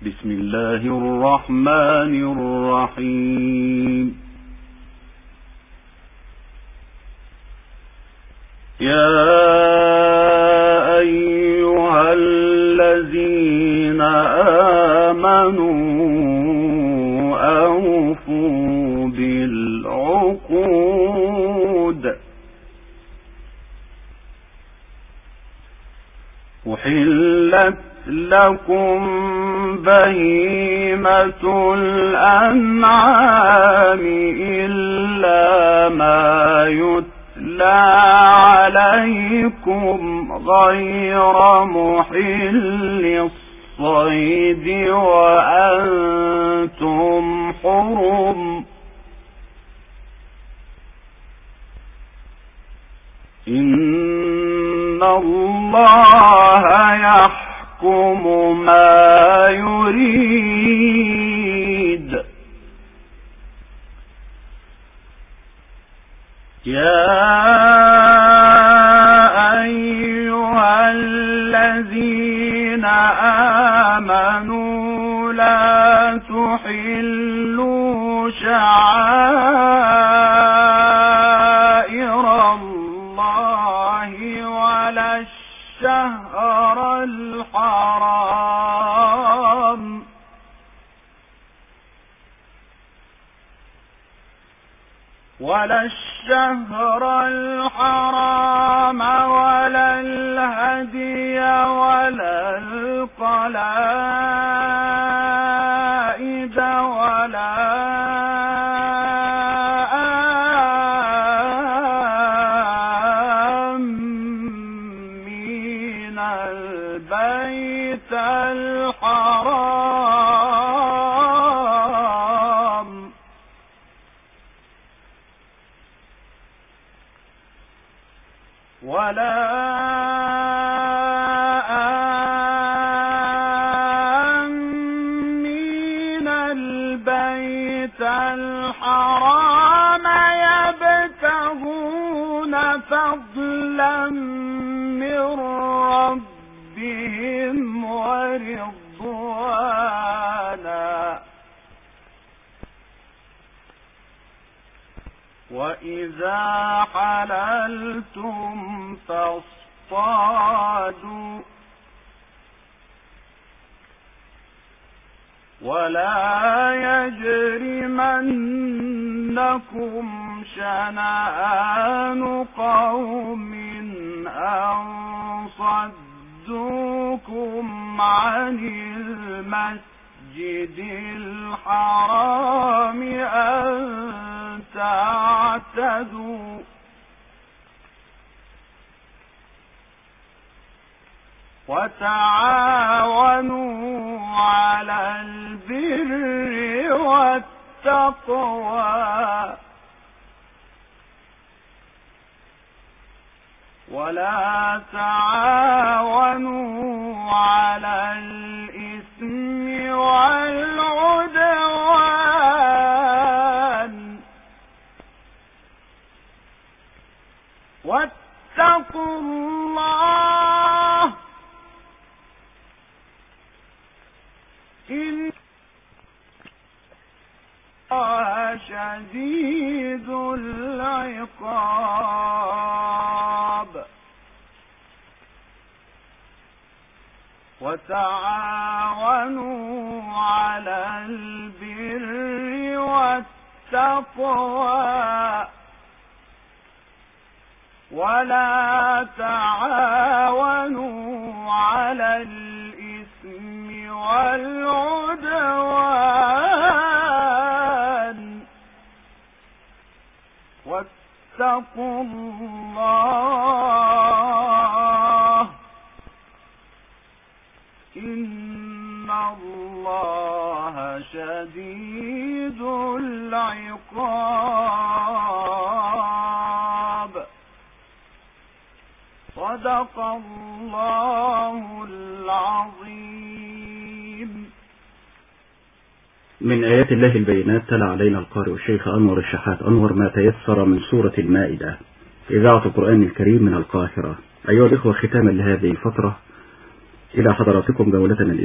بسم الله الرحمن الرحيم. يا أيها الذين آمنوا أوفوا بالعقود. أحلت لكم بهيمة الأنعام إلا ما يتلى عليكم غير محل الصيد وأنتم حرم. إن الله يحكم ما يريد. يا أيها الذين آمنوا لا تحلوا شعائر الله ولا الشهر الحرام ولا الهدي ولا القلائد ولا آمين البيت الحرام ولا آمين البيت الحرام يبتغون فضلا من ربهم ورضوانا. وإذا حللتم فاصطادوا ولا يجرمنكم شنآن قوم أن صدوكم عن المسجد الحرام أن تعتدوا. وتعاونوا على البر والتقوى ولا تعاونوا على الإثم والعدوان واتقوا الله إن الله شديد العقاب. وتعاونوا على البر والتقوى ولا تعاونوا على الإثم والعدوان واتقوا الله إن الله شديد العقاب. صدق الله العظيم. من آيات الله البينات تلا علينا القارئ الشيخ أنور الشحات أنور ما تيسر من سورة المائدة، إذاعة القرآن الكريم من القاهرة. أيها الإخوة، ختاما لهذه الفترة إلى حضراتكم جولتنا